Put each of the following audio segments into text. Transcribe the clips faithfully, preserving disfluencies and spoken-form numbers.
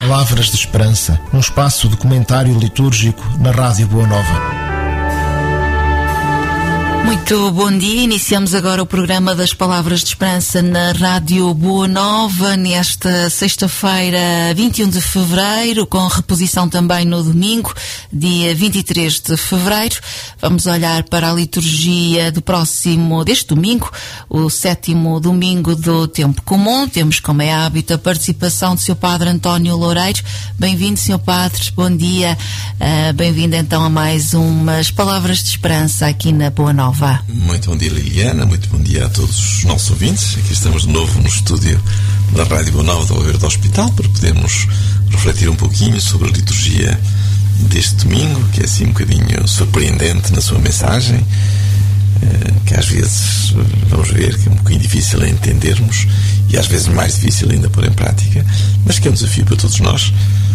Palavras de Esperança, um espaço de comentário litúrgico na Rádio Boa Nova. Muito bom dia, iniciamos agora o programa das Palavras de Esperança na Rádio Boa Nova, nesta sexta-feira, vinte e um de fevereiro, com reposição também no domingo, dia vinte e três de fevereiro. Vamos olhar para a liturgia do próximo, deste domingo, o sétimo domingo do Tempo Comum. Temos, como é hábito, a participação do seu Padre António Loureiro. Bem-vindo, senhor Padre, bom dia. Uh, bem-vindo então a mais umas Palavras de Esperança aqui na Boa Nova. Muito bom dia, Liliana, muito bom dia a todos os nossos ouvintes. Aqui estamos de novo no estúdio da Rádio Boa Nova do Oliveira do Hospital para podermos refletir um pouquinho sobre a liturgia deste domingo, que é assim um bocadinho surpreendente na sua mensagem, que às vezes vamos ver que é um bocadinho difícil a entendermos e às vezes mais difícil ainda pôr em prática, mas que é um desafio para todos nós.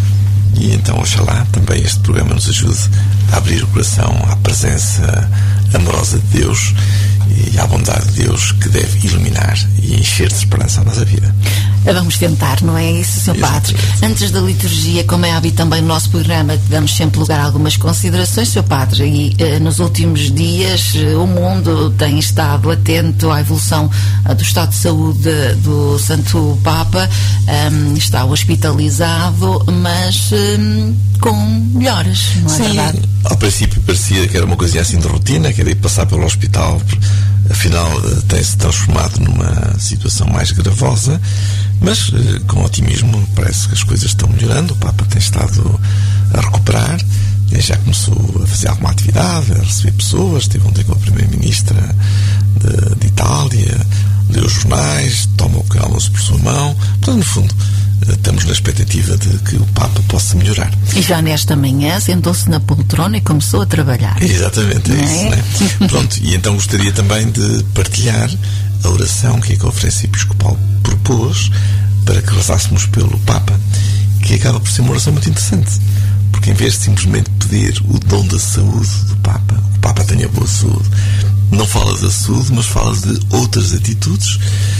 E então, oxalá, também este programa nos ajude a abrir o coração à presença amorosa de Deus e à bondade de Deus que deve iluminar e encher de esperança a nossa vida. Vamos tentar, não é isso, senhor Padre? Antes da liturgia, como é hábito também no nosso programa, damos sempre lugar a algumas considerações, senhor Padre, e eh, nos últimos dias eh, o mundo tem estado atento à evolução eh, do estado de saúde do Santo Papa, um, está hospitalizado, mas um, com melhoras, não é Sim, verdade? Ao princípio parecia que era uma coisinha assim de rotina, que era ir passar pelo hospital, afinal tem-se transformado numa situação mais gravosa, mas com otimismo parece que as coisas estão melhorando. O Papa tem estado a recuperar, já começou a fazer alguma atividade, a receber pessoas, teve ontem com a Primeira-Ministra de, de Itália, leu os jornais, toma o almoço por sua mão. Portanto, no fundo, estamos na expectativa de que o Papa possa melhorar. E já nesta manhã sentou-se na poltrona e começou a trabalhar. Exatamente, é, é isso, não é? Pronto, e então gostaria também de partilhar a oração que a Conferência Episcopal propôs para que rezássemos pelo Papa, que acaba por ser uma oração muito interessante, porque em vez de simplesmente pedir o dom da saúde do Papa, o Papa tenha boa saúde, não fala da saúde, mas fala de outras atitudes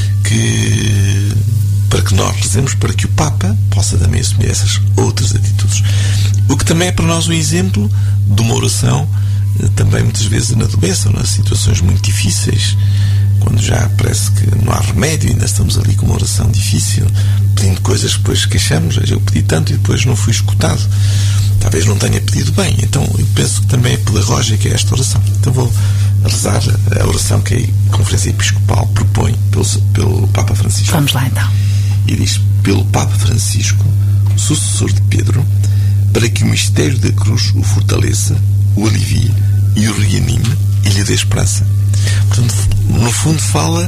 que... para que nós rezemos para que o Papa possa também assumir essas outras atitudes. O que também é para nós um exemplo de uma oração, também muitas vezes na doença, ou nas situações muito difíceis, quando já parece que não há remédio, ainda estamos ali com uma oração difícil, pedindo coisas que depois queixamos. Eu pedi tanto e depois não fui escutado. Talvez não tenha pedido bem. Então eu penso que também é pedagógica esta oração. Então vou rezar a oração que a Conferência Episcopal propõe pelo, pelo Papa Francisco. Vamos lá então. E diz: pelo Papa Francisco, sucessor de Pedro, para que o mistério da cruz o fortaleça, o alivie e o reanime e lhe dê esperança. Portanto, no fundo fala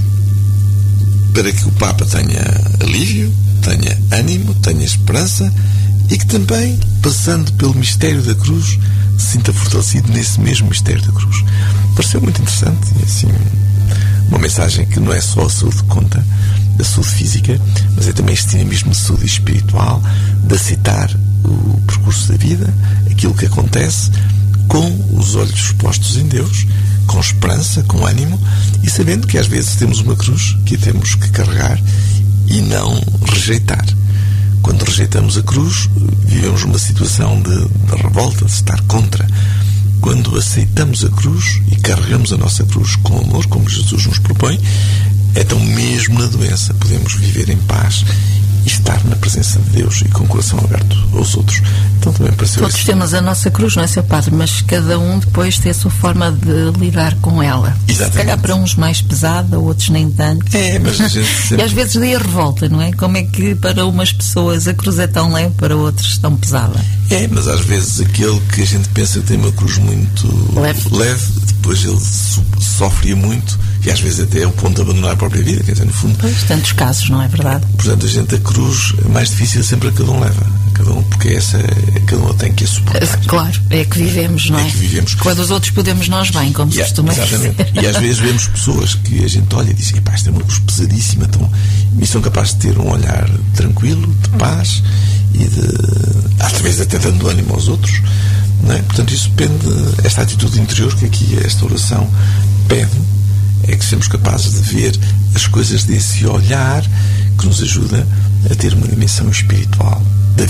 para que o Papa tenha alívio, tenha ânimo, tenha esperança e que também, passando pelo mistério da cruz, se sinta fortalecido nesse mesmo mistério da cruz. Pareceu muito interessante, e assim, uma mensagem que não é só a saúde que conta, da saúde física, mas é também este dinamismo de saúde espiritual, de aceitar o percurso da vida, aquilo que acontece, com os olhos postos em Deus, com esperança, com ânimo, e sabendo que às vezes temos uma cruz que temos que carregar e não rejeitar. Quando rejeitamos a cruz, vivemos uma situação de, de revolta, de estar contra. Quando aceitamos a cruz e carregamos a nossa cruz com amor, como Jesus nos propõe, então mesmo na doença podemos viver em paz e estar na presença de Deus e com o coração aberto aos outros. Então também pareceu Todos isso. temos a nossa cruz, não é, seu Padre? Mas cada um depois tem a sua forma de lidar com ela. Exatamente. Se calhar para uns mais pesada, outros nem tanto. É, mas a gente sempre... E às vezes daí a revolta, não é? Como é que para umas pessoas a cruz é tão leve, para outros tão pesada? É, mas às vezes aquele que a gente pensa que tem uma cruz muito leve, leve depois ele so- sofre muito e às vezes até é o ponto de abandonar a própria vida, quer dizer, no fundo. Pois, tantos casos, não é verdade? Portanto, a gente, a cruz é mais difícil sempre a cada um leva. Cada um, porque essa, cada um tem que a suportar. Claro, é que vivemos, não é? É que vivemos. Quando os outros podemos, nós bem, como se costuma dizer. Exatamente. E às vezes vemos pessoas que a gente olha e diz: epá, esta é uma cruz pesadíssima, então, e são capazes de ter um olhar tranquilo, de paz e de, às vezes até dando ânimo aos outros, não é? Portanto, isso depende, esta atitude interior que aqui esta oração pede, é que sejamos capazes de ver as coisas desse olhar que nos ajuda a ter uma dimensão espiritual da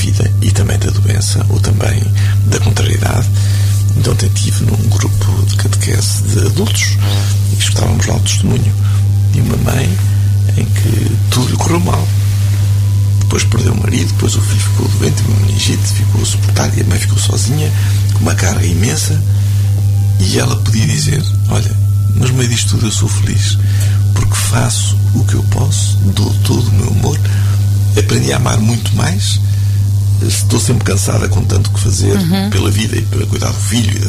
vida e também da doença ou também da contrariedade. Então ontem estive num grupo de catequese de adultos e escutávamos lá o testemunho de uma mãe em que tudo lhe correu mal. Depois perdeu o marido, depois o filho ficou doente, uma meningite, ficou a suportar e a mãe ficou sozinha, com uma carga imensa, e ela podia dizer: olha, mas no meio disto tudo eu sou feliz, porque faço o que eu posso, dou todo o meu amor, aprendi a amar muito mais, estou sempre cansada com tanto que fazer uhum. pela vida e para cuidar do filho, e da...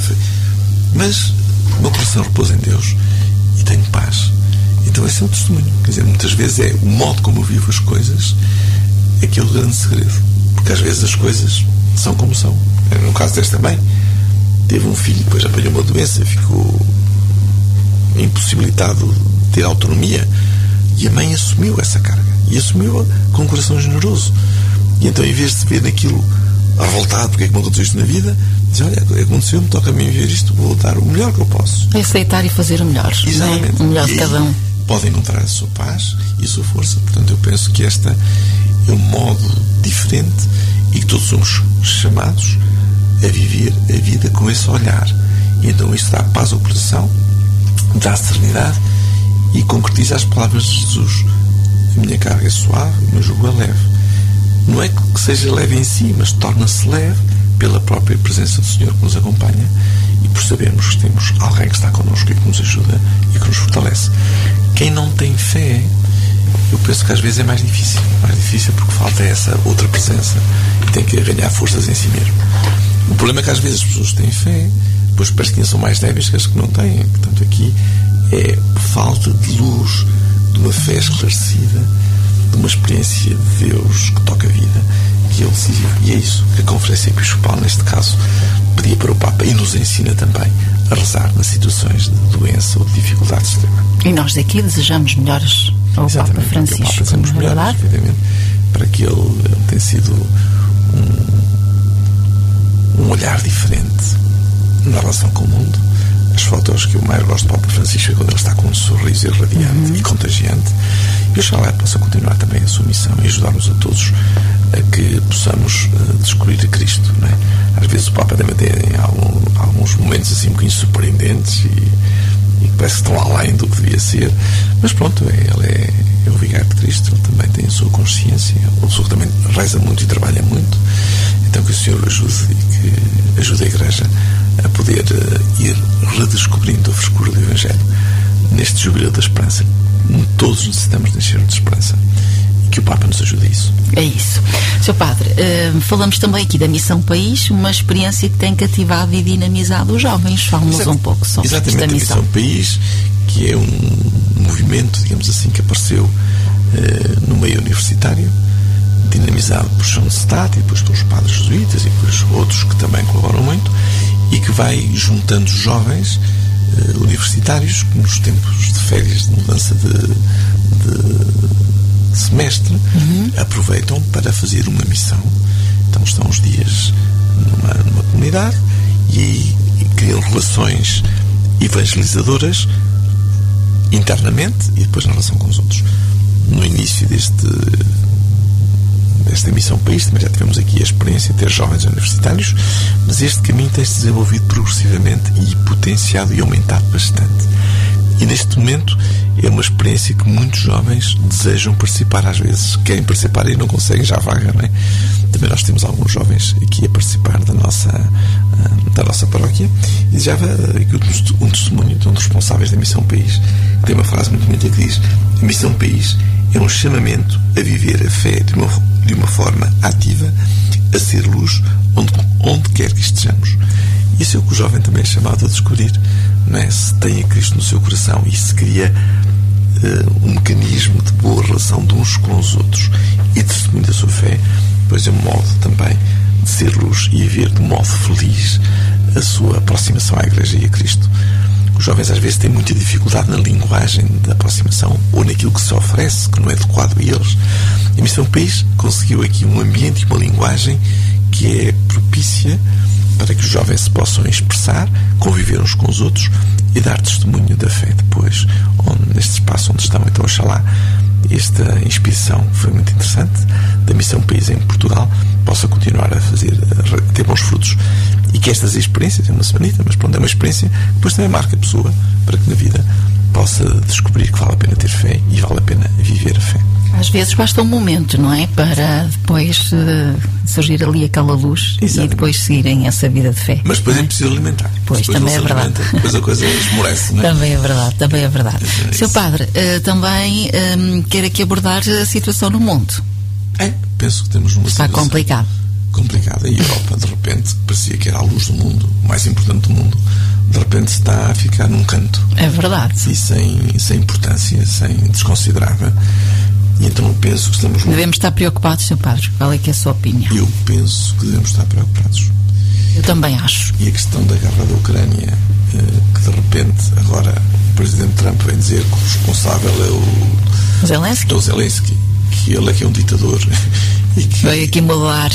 mas o meu coração repousa em Deus e tenho paz. Então esse é o testemunho. Quer dizer, muitas vezes é o modo como eu vivo as coisas é que é o grande segredo, porque às vezes as coisas são como são. No caso desta mãe, teve um filho, depois apanhou uma doença, ficou impossibilitado de ter autonomia, e a mãe assumiu essa carga e assumiu-a com um coração generoso. E então, em vez de se ver naquilo revoltado, porque é que me aconteceu isto na vida, diz: olha, aconteceu-me, toca a mim viver isto, vou dar o melhor que eu posso. Aceitar e fazer o melhor. Exatamente. É? O melhor de cada um. Pode encontrar a sua paz e a sua força. Portanto, eu penso que esta é um modo diferente e que todos somos chamados a viver a vida com esse olhar. E então isso dá paz ao coração, dá serenidade e concretiza as palavras de Jesus: a minha carga é suave, o meu jugo é leve. Não é que seja leve em si, mas torna-se leve pela própria presença do Senhor que nos acompanha e por sabermos que temos alguém que está connosco e que nos ajuda e que nos fortalece. Quem não tem fé, eu penso que às vezes é mais difícil. Mais difícil porque falta essa outra presença e tem que ganhar forças em si mesmo. O problema é que às vezes as pessoas têm fé, depois parece que são mais débeis que as que não têm. Portanto, aqui é falta de luz, de uma fé esclarecida, de uma experiência de Deus que toca a vida, que é o decisivo. E é isso que a Conferência Episcopal, neste caso, pedia para o Papa e nos ensina também a rezar nas situações de doença ou de dificuldade extrema. E nós daqui desejamos melhores ao Exatamente, Papa Francisco. Papa desejamos melhores, evidentemente, para que ele, ele tenha sido um, um olhar diferente na relação com o mundo. As fotos que eu mais gosto do Papa Francisco é quando ele está com um sorriso irradiante uhum. e contagiante. E oxalá possa continuar também a sua missão e ajudar-nos a todos a que possamos uh, descobrir a Cristo, não é? Às vezes o Papa deve ter em algum, alguns momentos assim um bocadinho surpreendentes e, e parece que estão além do que devia ser, mas pronto, é, ele é, é o vigário de Cristo, ele também tem a sua consciência, o Senhor também reza muito e trabalha muito, então que o Senhor ajude e que ajude a Igreja a poder uh, ir redescobrindo a frescura do Evangelho neste jubileu da esperança. Todos necessitamos de encher de esperança e que o Papa nos ajude a isso. É isso. senhor Padre, uh, falamos também aqui da Missão País, uma experiência que tem cativado e dinamizado os jovens. Fala-nos Exato. um pouco sobre esta missão. Exatamente, a Missão País, que é um movimento, digamos assim, que apareceu uh, no meio universitário, dinamizado por São Stade e depois pelos padres jesuítas e depois outros que também colaboram muito, e que vai juntando jovens uh, universitários que nos tempos de férias, de mudança de, de semestre, uhum. aproveitam para fazer uma missão. Então estão uns dias numa, numa comunidade e aí criam relações evangelizadoras internamente e depois na relação com os outros. No início deste desta Missão País também já tivemos aqui a experiência de ter jovens universitários, mas este caminho tem-se desenvolvido progressivamente e potenciado e aumentado bastante. E neste momento é uma experiência que muitos jovens desejam participar, às vezes querem participar e não conseguem, já vaga, não é? Também nós temos alguns jovens aqui a participar da nossa, da nossa paróquia, e já aqui um testemunho de um dos responsáveis da Missão País, que tem uma frase muito bonita que diz: a Missão País é um chamamento a viver a fé de uma, de uma forma ativa, a ser luz onde, onde quer que estejamos. Isso é o que o jovem também é chamado a descobrir, não é? Se tem a Cristo no seu coração e se cria uh, um mecanismo de boa relação de uns com os outros e de testemunho da sua fé, pois é um modo também de ser luz e viver de modo feliz a sua aproximação à Igreja e a Cristo. Os jovens às vezes têm muita dificuldade na linguagem da aproximação ou naquilo que se oferece, que não é adequado a eles. A Missão País conseguiu aqui um ambiente e uma linguagem que é propícia para que os jovens se possam expressar, conviver uns com os outros e dar testemunho da fé depois, onde, neste espaço onde estão. Então, oxalá esta inspiração foi muito interessante da Missão País em Portugal possa continuar a fazer, a ter bons frutos, e que estas experiências, é uma semanita, mas pronto, é uma experiência que depois também marca a pessoa para que na vida possa descobrir que vale a pena ter fé e vale a pena viver a fé. Às vezes basta um momento, não é? Para depois uh, surgir ali aquela luz. Exatamente. E depois seguirem essa vida de fé. Mas depois é, é preciso alimentar. Pois, depois também é verdade. Alimenta, depois a coisa esmorece, não é? Também é verdade, também é verdade. É Seu Padre, uh, também um, quer aqui abordar a situação no mundo. É, penso que temos uma Está situação complicado. complicada. E a Europa, de repente, que parecia que era a luz do mundo, o mais importante do mundo, de repente está a ficar num canto. É verdade. E sem, sem importância, sem desconsiderada. E então eu penso que estamos... Devemos estar preocupados, Seu Padre. Qual é que é a sua opinião? Eu penso que devemos estar preocupados. Eu também acho. E a questão da guerra da Ucrânia, que de repente agora o Presidente Trump vem dizer que o responsável é o Zelensky, é o Zelensky, que ele é que é um ditador. E que veio aqui mudar.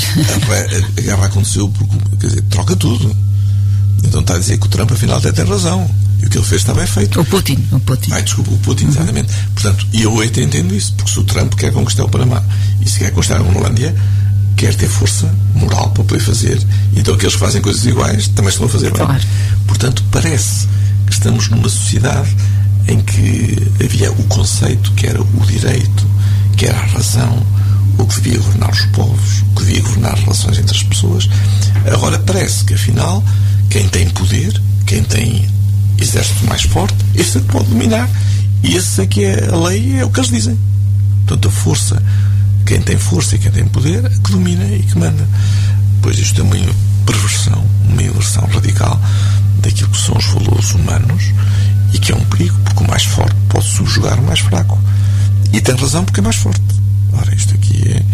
A, a guerra aconteceu porque, quer dizer, troca tudo. Então está a dizer que o Trump afinal até tem razão. E o que ele fez está bem feito. O Putin, o Putin. Ai, desculpa, o Putin, uhum. Exatamente. Portanto, e eu até entendo isso, porque se o Trump quer conquistar o Panamá e se quer conquistar a Groenlândia, quer ter força moral para poder fazer. Então aqueles que fazem coisas iguais também estão a fazer bem. Claro. Portanto, parece que estamos numa sociedade em que havia o conceito que era o direito, que era a razão, o que devia governar os povos, o que devia governar as relações entre as pessoas. Agora parece que, afinal, quem tem poder, quem tem exército mais forte, esse é que pode dominar. E esse é que é a lei, é o que eles dizem. Portanto, a força, quem tem força e quem tem poder, é que domina e que manda. Pois isto é uma perversão, uma inversão radical daquilo que são os valores humanos, e que é um perigo, porque o mais forte pode subjugar o mais fraco. E tem razão porque é mais forte. Ora, isto aqui é,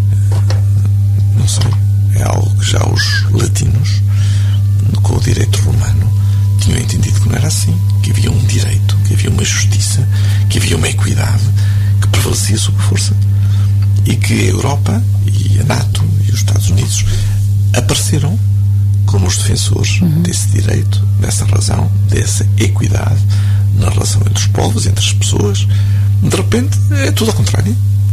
não sei, é algo que já os latinos, com o direito romano, tinham entendido que não era assim, que havia um direito, que havia uma justiça, que havia uma equidade que prevalecia sobre a força, e que a Europa e a NATO e os Estados Unidos apareceram como os defensores uhum. desse direito, dessa razão, dessa equidade na relação entre os povos, entre as pessoas. De repente é tudo ao contrário.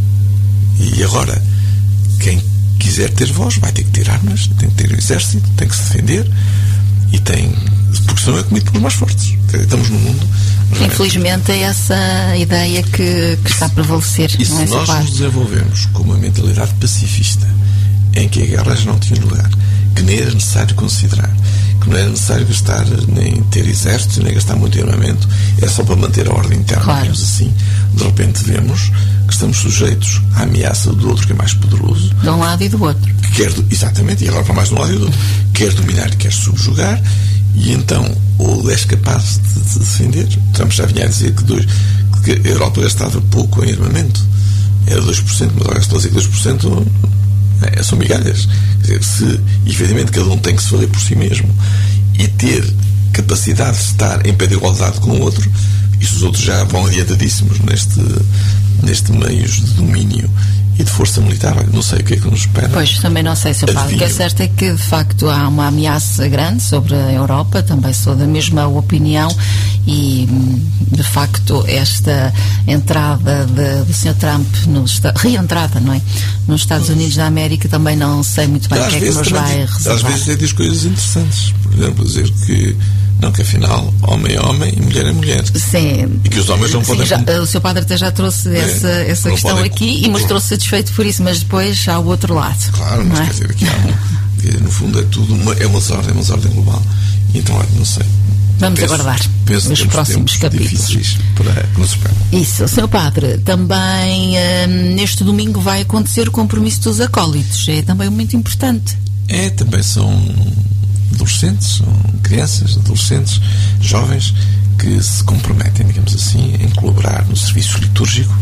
E agora quem quiser ter voz vai ter que ter armas, tem que ter o exército, tem que se defender, e tem, porque senão é comido pelos mais fortes. Estamos no mundo. Infelizmente é essa ideia que, que está a prevalecer. E se não é nós parte? nos desenvolvemos com uma mentalidade pacifista, em que a guerra já não tinha lugar, que nem era necessário considerar, que não era necessário gastar nem ter exércitos, nem gastar muito armamento, é só para manter a ordem interna, claro. Digamos assim, de repente vemos que estamos sujeitos à ameaça do outro que é mais poderoso, de um lado e do outro, que quer, exatamente, e agora para mais de um lado e do outro, quer dominar e quer subjugar. E então ou és capaz de, de defender. Trump já vinha a dizer que, dois, que a Europa gastava pouco em armamento, era dois por cento, mas agora estou a dizer que dois por cento é, são migalhas. Quer dizer, se efetivamente cada um tem que se valer por si mesmo e ter capacidade de estar em pé de igualdade com o outro, e os outros já vão adiantadíssimos neste, neste meios de domínio e de força militar, não sei o que é que nos espera. Pois, também não sei, Sr. Padre. O que é certo é que, de facto, há uma ameaça grande sobre a Europa, também sou da mesma opinião, e, de facto, esta entrada de, do senhor Trump, nos, reentrada, não é? Nos Estados Unidos da América, também não sei muito bem o que é que nos vai reservar. Às vezes é diz coisas interessantes, por exemplo, dizer que não, que afinal, homem é homem e mulher é mulher. Sim. E que os homens não Sim, podem... Já, o seu Padre até já trouxe é, essa, essa questão podem... aqui e mostrou-se satisfeito por isso, mas depois há o outro lado. Claro, mas é? Quer dizer, aqui há um, quer dizer, no fundo é tudo uma, é uma desordem, é uma desordem global. E então, olha, não sei. Vamos penso, aguardar penso os próximos capítulos. Para que nos esperam. Isso, senhor Padre, também hum, neste domingo vai acontecer o compromisso dos acólitos. É também muito importante. É, também são adolescentes, são crianças, adolescentes, jovens que se comprometem, digamos assim, em colaborar no serviço litúrgico,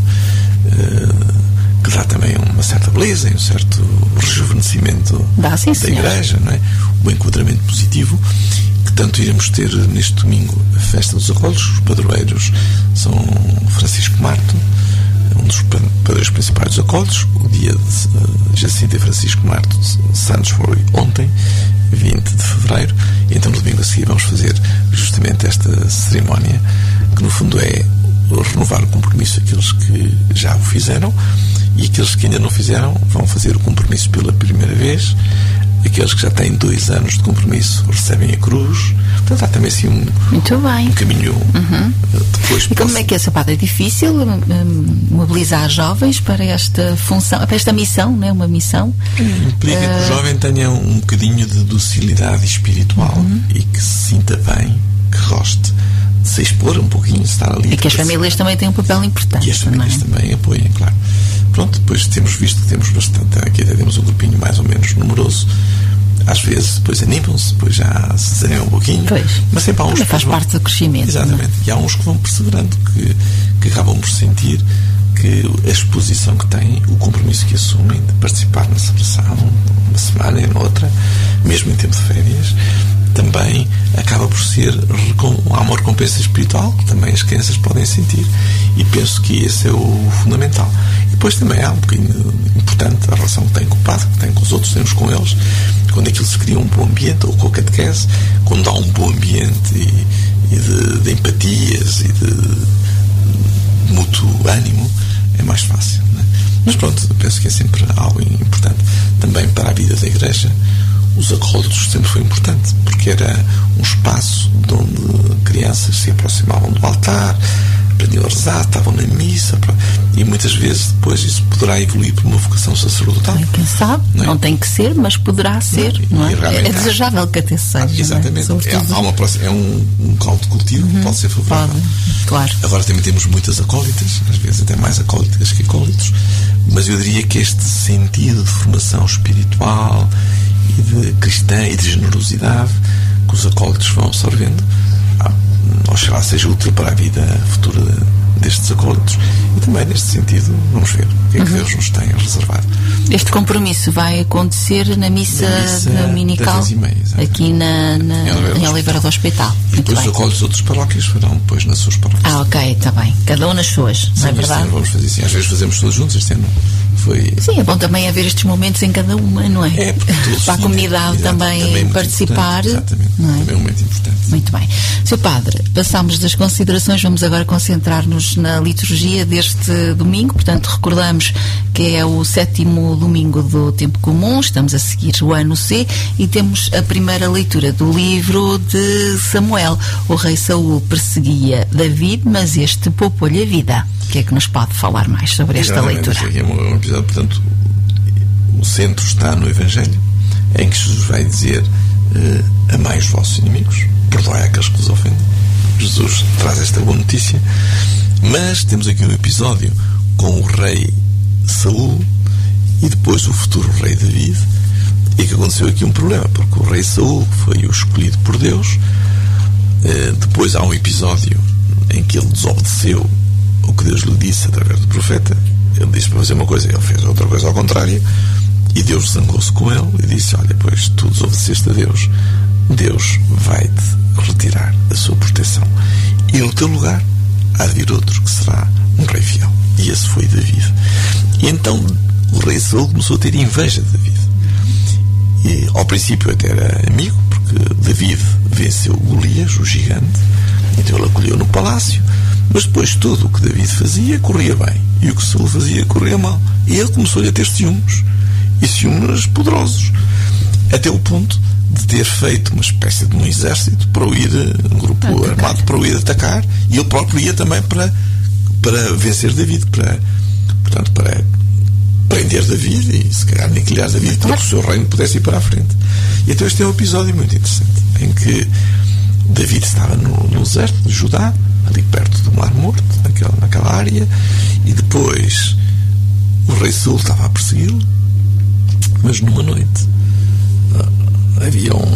uh, que dá também uma certa beleza e um certo rejuvenescimento dá, sim, da Igreja, não é? O enquadramento positivo, que tanto iremos ter neste domingo a festa dos acólitos. Os padroeiros são Francisco Marto, um dos padroeiros principais dos acólitos. O dia de uh, Jacinto e Francisco Marto Santos foi ontem, vinte de fevereiro, e então no domingo a seguir vamos fazer justamente esta cerimónia, que no fundo é renovar o compromisso aqueles que já o fizeram, e aqueles que ainda não fizeram vão fazer o compromisso pela primeira vez. Aqueles que já têm dois anos de compromisso recebem a cruz. Portanto, há também assim um, Muito bem. um caminho uhum. depois. E como é que é, seu Padre? É difícil um, mobilizar jovens para esta função, para esta missão, não é? Uma missão? Implica uh... que o jovem tenha um bocadinho de docilidade espiritual uhum. e que se sinta bem, que goste de se expor um pouquinho, de estar ali. E que as famílias também têm um papel importante. E as famílias também, também apoiem, claro. Pronto, depois temos visto que temos bastante, aqui até temos um grupinho mais ou menos numeroso. Às vezes depois animam-se, depois já se desanimam um pouquinho. Pois. Mas sempre há uns que faz vão, parte do crescimento. Exatamente. E há uns que vão perseverando, que, que acabam por sentir que a exposição que têm, o compromisso que assumem de participar na celebração, uma semana e noutra, mesmo em tempo de férias, também acaba por ser um amor-recompensa espiritual que também as crianças podem sentir, e penso que esse é o fundamental. E depois também há um bocadinho importante a relação que tem com o padre, que tem com os outros, temos com eles, quando aquilo se cria um bom ambiente, ou com a catequese, quando há um bom ambiente e, e de, de empatias e de, de mútuo ânimo, é mais fácil, não é? Mas pronto, penso que é sempre algo importante também para a vida da Igreja. Os acólitos sempre foi importante, porque era um espaço de onde crianças se aproximavam do altar, aprendiam a rezar, estavam na missa, e muitas vezes depois isso poderá evoluir para uma vocação sacerdotal. Quem sabe, não, é? Não tem que ser, mas poderá ser, não, não é? É desejável que até seja. Ah, exatamente, é, é, há uma, é um, um caldo de cultivo uhum, que pode ser favorável. Pode, claro. Agora também temos muitas acólitas, às vezes até mais acólitas que acólitos, mas eu diria que este sentido de formação espiritual e de cristã e de generosidade que os acólitos vão absorvendo, oxalá seja útil para a vida futura destes acólitos. E também neste sentido vamos ver o que é que uhum. Deus nos tem reservado. Este compromisso vai acontecer na missa, na missa dominical meia, aqui na, na, em Oliveira do Hospital. E depois os acólitos de outras paróquias farão depois nas suas paróquias. Ah, ok, está bem, cada um nas suas. Sim, não é verdade? Vamos fazer assim, às vezes fazemos todos juntos. Este ano foi... Sim, é bom também haver estes momentos em cada uma, não é? É, para a comunidade exato, também, também participar. Exatamente, não é? Também é um momento importante. Muito bem. Seu Padre, passamos das considerações, vamos agora concentrar-nos na liturgia deste domingo. Portanto, recordamos que é o sétimo domingo do Tempo Comum, estamos a seguir o ano C, e temos a primeira leitura do livro de Samuel. O rei Saul perseguia David, mas este poupou-lhe a vida. O que é que nos pode falar mais sobre esta exatamente, leitura? É um episódio, portanto, o centro está no Evangelho, em que Jesus vai dizer uh, amai os vossos inimigos, perdoai aqueles que vos ofendem. Jesus traz esta boa notícia, mas temos aqui um episódio com o rei Saul e depois o futuro rei David, e que aconteceu aqui um problema, porque o rei Saul foi o escolhido por Deus, uh, depois há um episódio em que ele desobedeceu o que Deus lhe disse através do profeta. Ele disse para fazer uma coisa, ele fez outra coisa ao contrário, e Deus zangou-se com ele e disse: olha, pois tu desobedeceste a Deus, Deus vai-te retirar a sua proteção, e no teu lugar há de vir outro que será um rei fiel. E esse foi David. E então o rei Saul começou a ter inveja de David, e ao princípio até era amigo, porque David venceu Golias, o gigante, então ele acolheu no palácio. Mas depois tudo o que David fazia corria bem, e o que Saul fazia corria mal, e ele começou-lhe a ter ciúmes, e ciúmes poderosos, até o ponto de ter feito uma espécie de um exército para o ir, um grupo atacar. armado para o ir atacar, e ele próprio ia também para, para vencer David, para, portanto, para prender David e se calhar aniquilar David, para que o seu reino pudesse ir para a frente. E então este é um episódio muito interessante, em que David estava no, no deserto de Judá, ali perto do Mar Morto, naquela, naquela área, e depois o rei Saul estava a persegui-lo, mas numa noite uh, havia um,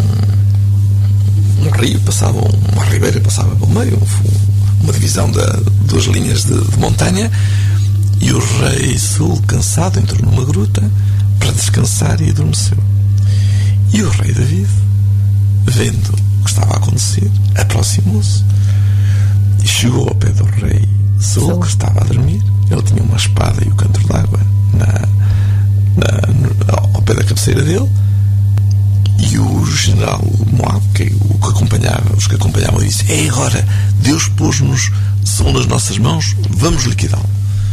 um rio, passava uma ribeira, passava pelo meio, uma divisão de duas linhas de, de montanha, e o rei Saul, cansado, entrou numa gruta para descansar e adormeceu. E o rei David, vendo o que estava a acontecer, aproximou-se e chegou ao pé do rei Saul, que estava a dormir. Ele tinha uma espada e o cântaro d'água na, na, no, ao pé da cabeceira dele, e o general Moab, que, o que acompanhava, os que acompanhavam, disse: é agora, Deus pôs-nos são nas nossas mãos, vamos liquidá-lo.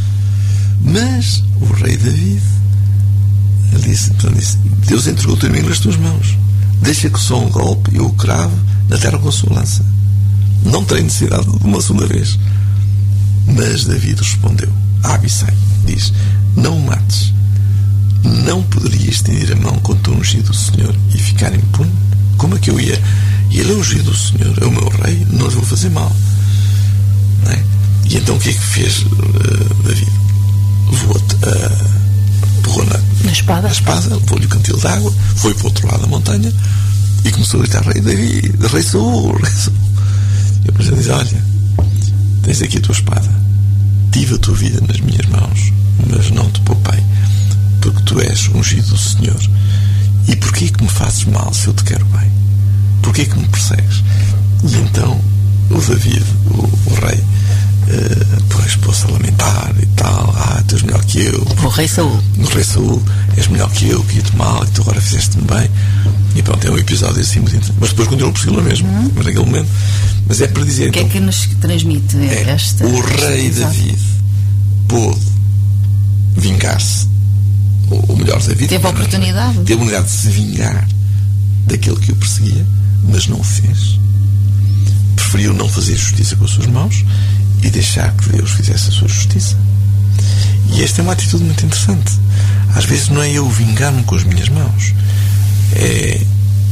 Mas o rei David disse, disse: Deus entregou o teu inimigo nas tuas mãos, deixa que só um golpe eu o cravo na terra com a sua lança, não terei necessidade de uma segunda vez. Mas David respondeu a Abissai, diz: não o mates, não poderia estender a mão contra o ungido do Senhor e ficar impune? Como é que eu ia? E ele é ungido do Senhor, é o meu rei, não lhe vou fazer mal, não é? E então o que é que fez uh, David? Levou-te uh, pegou na, na espada, na espada levou-lhe o cantil de água, foi para o outro lado da montanha e começou a gritar: rei David, rei Saul, rei Saul. E o presidente diz: olha, tens aqui a tua espada, tive a tua vida nas minhas mãos, mas não te poupei, porque tu és ungido do Senhor. E porquê que me fazes mal se eu te quero bem? Porquê que me persegues? E então o David, o, o rei, uh, depois pôs-se a lamentar e tal: ah, tu és melhor que eu. O rei Saul. O rei Saul, és melhor que eu, que ia-te mal e tu agora fizeste-me bem. E pronto, é um episódio assim muito interessante. Mas depois continuou a persegui-lo mesmo, uhum. mas naquele momento. Mas é para dizer. O que então, é que nos transmite é, esta. O rei esta David pôde vingar-se. O melhor, David teve a oportunidade. Teve a oportunidade de se vingar daquele que o perseguia, mas não o fez. Preferiu não fazer justiça com as suas mãos e deixar que Deus fizesse a sua justiça. E esta é uma atitude muito interessante. Às vezes não é eu vingar-me com as minhas mãos, é...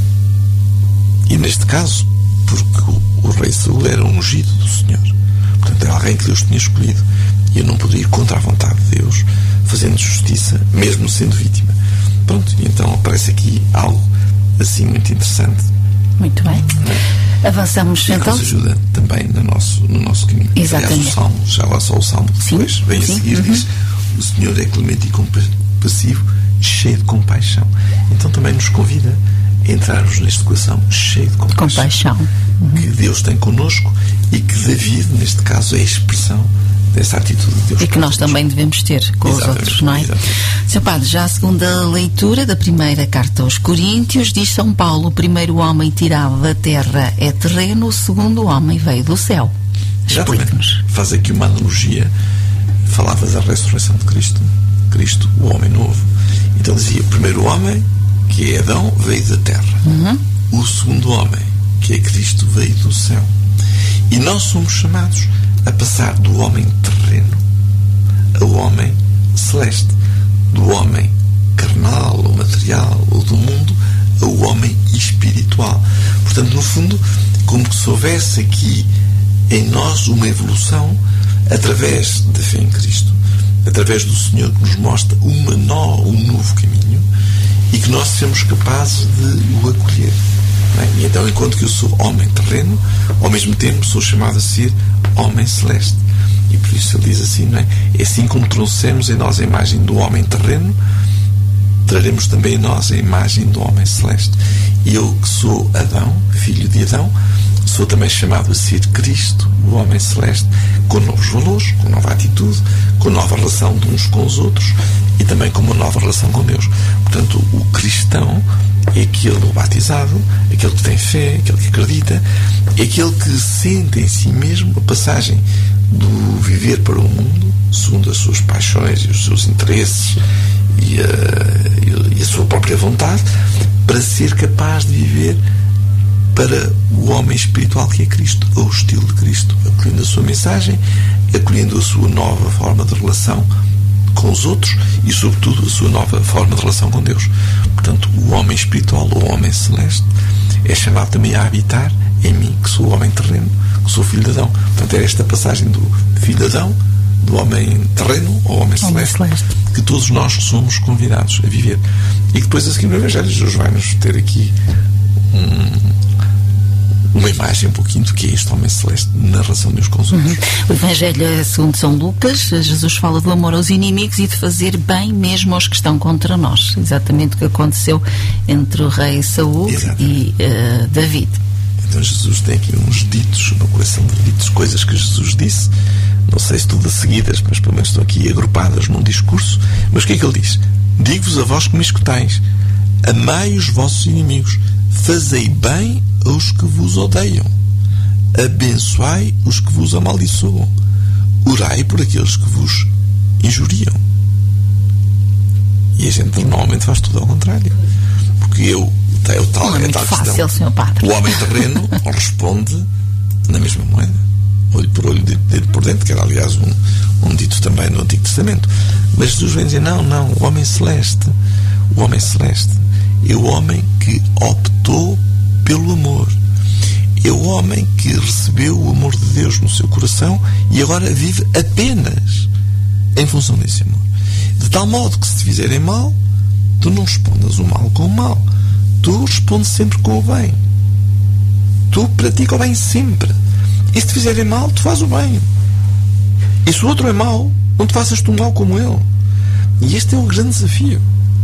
e neste caso porque o, o rei Saul era ungido do Senhor, portanto era alguém que Deus tinha escolhido, e eu não poderia ir contra a vontade de Deus fazendo justiça, mesmo sendo vítima. Pronto, e então aparece aqui algo assim muito interessante. Muito bem. É? Avançamos e então. Nos ajuda também no nosso, no nosso caminho. Exatamente. Aliás, o Salmo, já agora só o Salmo que depois sim, vem sim. a seguir, uhum. diz: o Senhor é clemente e compassivo, cheio de compaixão. Então também nos convida a entrarmos neste coração cheio de compaixão, compaixão. Uhum. que Deus tem connosco e que David, neste caso, é a expressão dessa atitude de Deus. E que nós também devemos ter com exatamente, os outros, não é? Senhor Padre, já a segunda leitura da primeira carta aos Coríntios, diz São Paulo: o primeiro homem tirado da terra é terreno, o segundo homem veio do céu. Explique-nos. Faz aqui uma analogia, falava da ressurreição de Cristo, Cristo, o homem novo. Então dizia: o primeiro homem, que é Adão, veio da terra. Uhum. O segundo homem, que é Cristo, veio do céu. E nós somos chamados a passar do homem terreno ao homem celeste, do homem carnal ou material ou do mundo ao homem espiritual. Portanto, no fundo, como que se houvesse aqui em nós uma evolução através da fé em Cristo, através do Senhor que nos mostra uma nó, um novo caminho, e que nós sejamos capazes de o acolher. E então, enquanto que eu sou homem terreno, ao mesmo tempo sou chamado a ser homem celeste. E por isso ele diz assim, não é? É assim como trouxemos em nós a imagem do homem terreno, traremos também em nós a imagem do homem celeste. E eu, que sou Adão, filho de Adão, sou também chamado a ser Cristo, o homem celeste, com novos valores, com nova atitude, com nova relação de uns com os outros e também com uma nova relação com Deus. Portanto, o cristão é aquele batizado, aquele que tem fé, aquele que acredita, é aquele que sente em si mesmo a passagem do viver para o mundo, segundo as suas paixões e os seus interesses e a, e a sua própria vontade, para ser capaz de viver para o homem espiritual que é Cristo, ao estilo de Cristo, acolhendo a sua mensagem, acolhendo a sua nova forma de relação com os outros e, sobretudo, a sua nova forma de relação com Deus. Portanto, o homem espiritual, ou o homem celeste, é chamado também a habitar em mim, que sou o homem terreno, que sou filho de Adão. Portanto, é esta passagem do filho de Adão, do homem terreno ao homem, homem celeste, celeste, que todos nós somos convidados a viver. E depois, a seguir no Evangelho, Jesus vai-nos ter aqui um... uma imagem um pouquinho do que é este homem celeste na relação de uns com os outros. Uhum. O Evangelho é segundo São Lucas. Jesus fala do amor aos inimigos e de fazer bem mesmo aos que estão contra nós. Exatamente o que aconteceu entre o rei Saul exatamente. e uh, David. Então Jesus tem aqui uns ditos, uma coleção de ditos, coisas que Jesus disse, não sei se tudo a seguidas, mas pelo menos estão aqui agrupadas num discurso. Mas o que é que ele diz? Digo-vos a vós que me escutais, amai os vossos inimigos, fazei bem aos que vos odeiam, abençoai os que vos amaldiçoam, orai por aqueles que vos injuriam. E a gente normalmente faz tudo ao contrário, porque eu é o tal, não é, é muito tal fácil, questão. senhor Padre. O homem terreno responde na mesma moeda, olho por olho, dedo, dedo por dentro, que era aliás um, um dito também no Antigo Testamento. Mas Jesus vem dizer, não, não, o homem celeste, o homem celeste é o homem que optou pelo amor, é o homem que recebeu o amor de Deus no seu coração e agora vive apenas em função desse amor. De tal modo que se te fizerem mal, tu não respondas o mal com o mal, tu respondes sempre com o bem, tu pratica o bem sempre. E se te fizerem mal, tu fazes o bem. E se o outro é mau, não te faças tu mal como ele. E este é o grande desafio.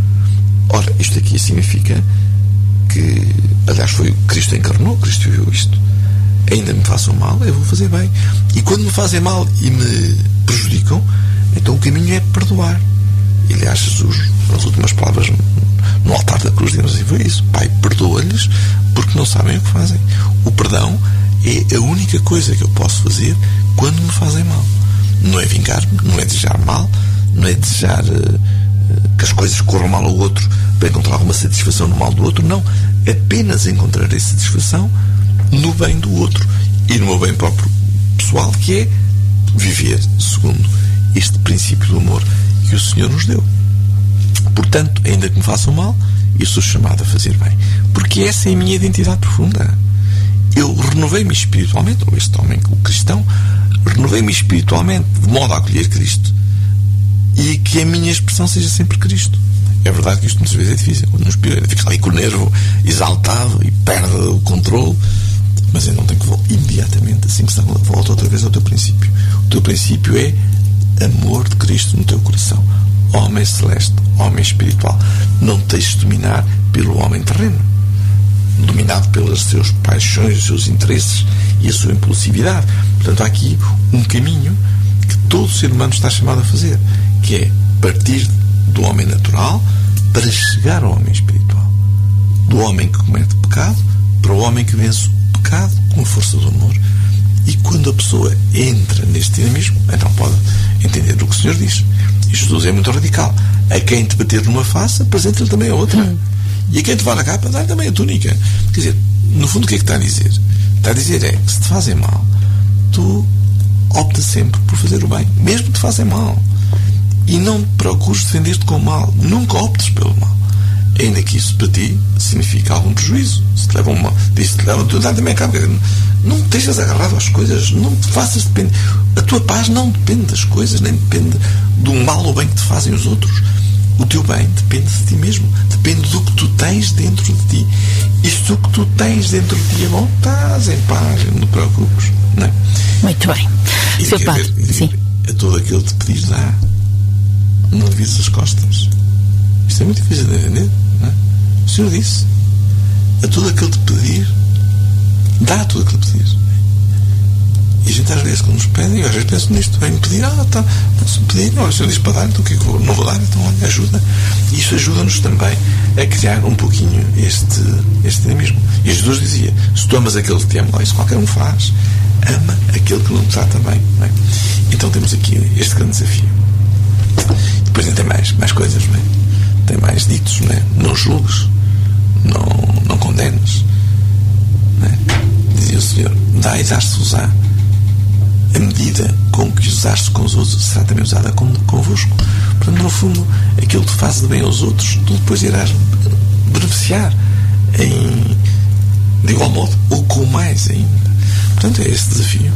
Ora, isto aqui significa que, aliás, foi Cristo encarnou, Cristo viu isto. Ainda me façam mal, eu vou fazer bem. E quando me fazem mal e me prejudicam, então o caminho é perdoar. E, aliás, Jesus, nas últimas palavras no altar da cruz, dizemos assim, foi isso: Pai, perdoa-lhes porque não sabem o que fazem. O perdão é a única coisa que eu posso fazer quando me fazem mal. Não é vingar-me, não é desejar mal, não é desejar uh, que as coisas corram mal ao outro para encontrar alguma satisfação no mal do outro. Não, apenas encontrarei satisfação no bem do outro e no meu bem próprio pessoal, que é viver segundo este princípio do amor que o Senhor nos deu. Portanto, ainda que me façam mal, eu sou chamado a fazer bem, porque essa é a minha identidade profunda. Eu renovei-me espiritualmente, ou este homem, o cristão, renovei-me espiritualmente de modo a acolher Cristo e que a minha expressão seja sempre Cristo. É verdade que isto muitas vezes é difícil, quando nos fica ali com o nervo exaltado e perde o controle, mas eu não tenho que voltar imediatamente, assim que está, volta outra vez ao teu princípio. O teu princípio é amor de Cristo no teu coração, homem celeste, homem espiritual. Não te deixes dominar pelo homem terreno, dominado pelas suas paixões, os seus interesses e a sua impulsividade. Portanto, há aqui um caminho que todo ser humano está chamado a fazer, que é partir do homem natural para chegar ao homem espiritual, do homem que comete pecado para o homem que vence o pecado com a força do amor. E quando a pessoa entra neste dinamismo, então pode entender o que o Senhor diz. E Jesus é muito radical: a quem te bater numa face, apresenta-lhe também a outra. Hum. E a quem te vai na capa, dá-lhe também a túnica. Quer dizer, no fundo, o que é que está a dizer? Está a dizer é que se te fazem mal, tu opta sempre por fazer o bem, mesmo que te fazem mal. E não procures defender-te com o mal. Nunca optes pelo mal. Ainda que isso para ti significa algum prejuízo. Se te levam uma, diz te levam, tu dá também a cabo. Não te estejas agarrado às coisas, não te faças depender. A tua paz não depende das coisas, nem depende do mal ou bem que te fazem os outros. O teu bem depende de ti mesmo, depende do que tu tens dentro de ti. E se o que tu tens dentro de ti é bom, estás em paz, não te preocupes, não é? Muito bem. E Seu Padre, dizer, sim. A todo aquele que te pedis, dá. Não vises as costas. Isto é muito difícil de entender, não é? O Senhor disse: a todo aquele que te pedir, dá tudo aquilo que pedires. E a gente às vezes, quando nos pedem, eu às vezes penso nisto: vem-me pedir, ah, tá, posso pedir, não, o Senhor disse para dar, então o que é que eu não vou dar? Então olha, ajuda. E isso ajuda-nos também a criar um pouquinho este, este dinamismo. E Jesus dizia: se tu amas aquele que te ama, isso qualquer um faz, ama aquele que não te trata bem, não é? Então temos aqui este grande desafio. Depois ainda tem mais, mais coisas, não é? Tem mais ditos, não é? Não julgues, não, não condenes, não é? Dizia o Senhor: dá e dar-se-vos-á. A medida com que usaste com os outros será também usada com, convosco. Portanto, no fundo, aquilo que tu fazes de bem aos outros, tu depois irás beneficiar em, de igual modo ou com mais ainda. Portanto, é esse desafio,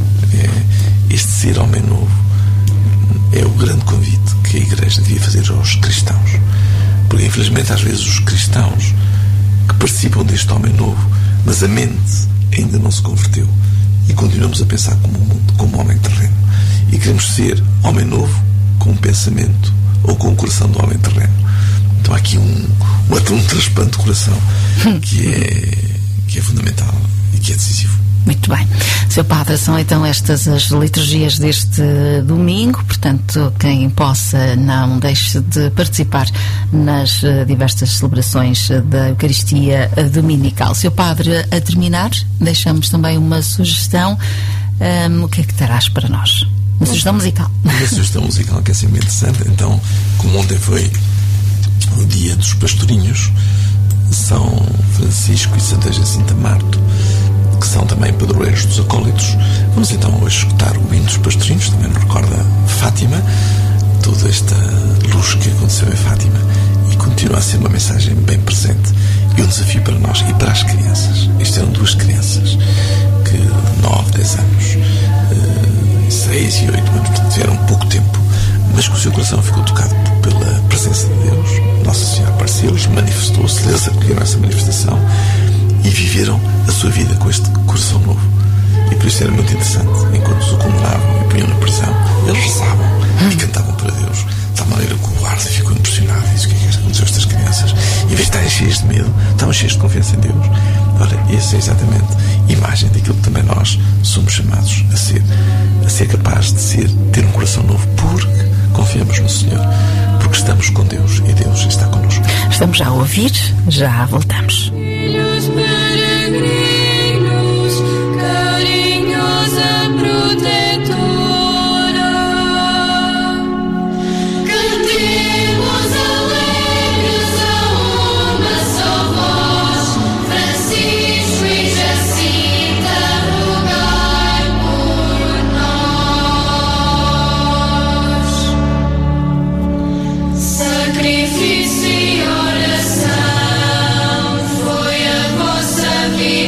é este ser homem novo, é o grande convite que a Igreja devia fazer aos cristãos. Porque, infelizmente, às vezes os cristãos que participam deste homem novo, mas a mente ainda não se converteu, e continuamos a pensar como um mundo, como um homem terreno. E queremos ser homem novo com um pensamento ou com o coração do homem terreno. Então há aqui um, um, um transplante de coração que é, que é fundamental e que é decisivo. Muito bem. Seu Padre, são então estas as liturgias deste domingo, portanto, quem possa não deixe de participar nas diversas celebrações da Eucaristia Dominical. Seu Padre, a terminar, deixamos também uma sugestão. Um, o que é que terás para nós? Uma sugestão musical. Uma sugestão musical que é sempre interessante. Então, como ontem foi o dia dos pastorinhos, São Francisco e Santa Jacinta Marto, que são também padroeiros dos acólitos, vamos então hoje escutar o hino dos pastorinhos, também nos recorda Fátima, toda esta luz que aconteceu em Fátima, e continua a ser uma mensagem bem presente e um desafio para nós e para as crianças. Isto eram duas crianças que nove, dez anos, seis e oito anos, portanto tiveram pouco tempo, mas que o seu coração ficou tocado pela presença de Deus. Nossa Senhora apareceu-lhes, manifestou-se, eles acolheram essa manifestação e viveram a sua vida com este coração novo. E por isso era muito interessante, enquanto os condenavam e punham na prisão, eles rezavam e cantavam para Deus, de tal maneira que o guarda ficou impressionado e disse: o que é que aconteceu a estas crianças? Em vez de estarem cheias de medo, estavam cheias de confiança em Deus. Ora, essa é exatamente a imagem daquilo que também nós somos chamados a ser, a ser capazes de ser, ter um coração novo, porque confiamos no Senhor, porque estamos com Deus e Deus está connosco. Estamos já a ouvir, já voltamos. Sacrifício e oração foi a vossa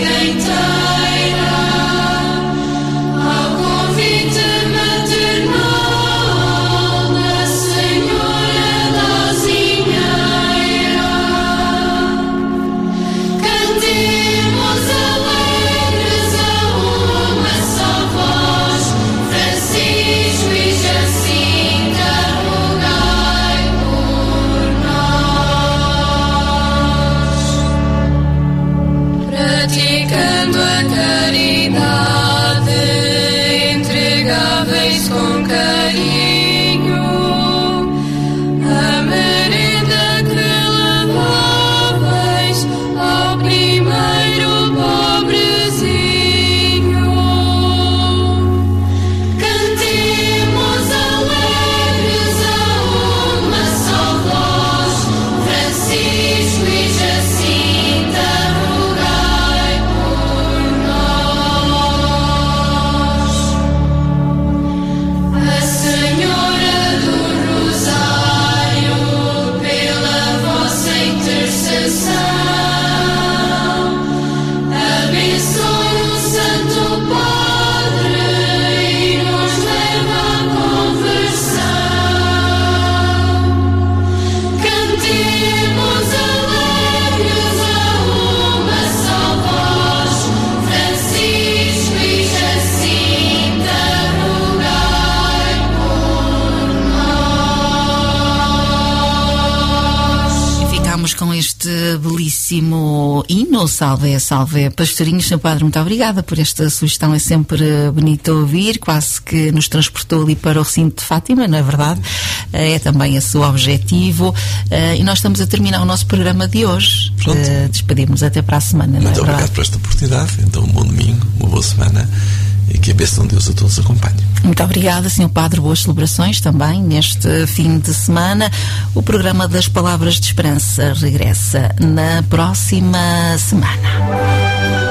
este belíssimo hino, Salve, Salve Pastorinhos. Senhor Padre, muito obrigada por esta sugestão, é sempre bonito ouvir, quase que nos transportou ali para o recinto de Fátima, não é verdade? É também esse o objetivo, e nós estamos a terminar o nosso programa de hoje. Uh, despedimos até para a semana, não é verdade? Muito obrigado por esta oportunidade, então um bom domingo, uma boa semana, e que a bênção de Deus a todos acompanhe. Muito obrigada, senhor Padre, boas celebrações também neste fim de semana. O programa das Palavras de Esperança regressa na próxima semana.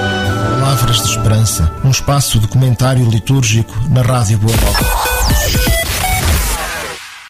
Palavras de Esperança, um espaço de comentário litúrgico na Rádio Boa Nova.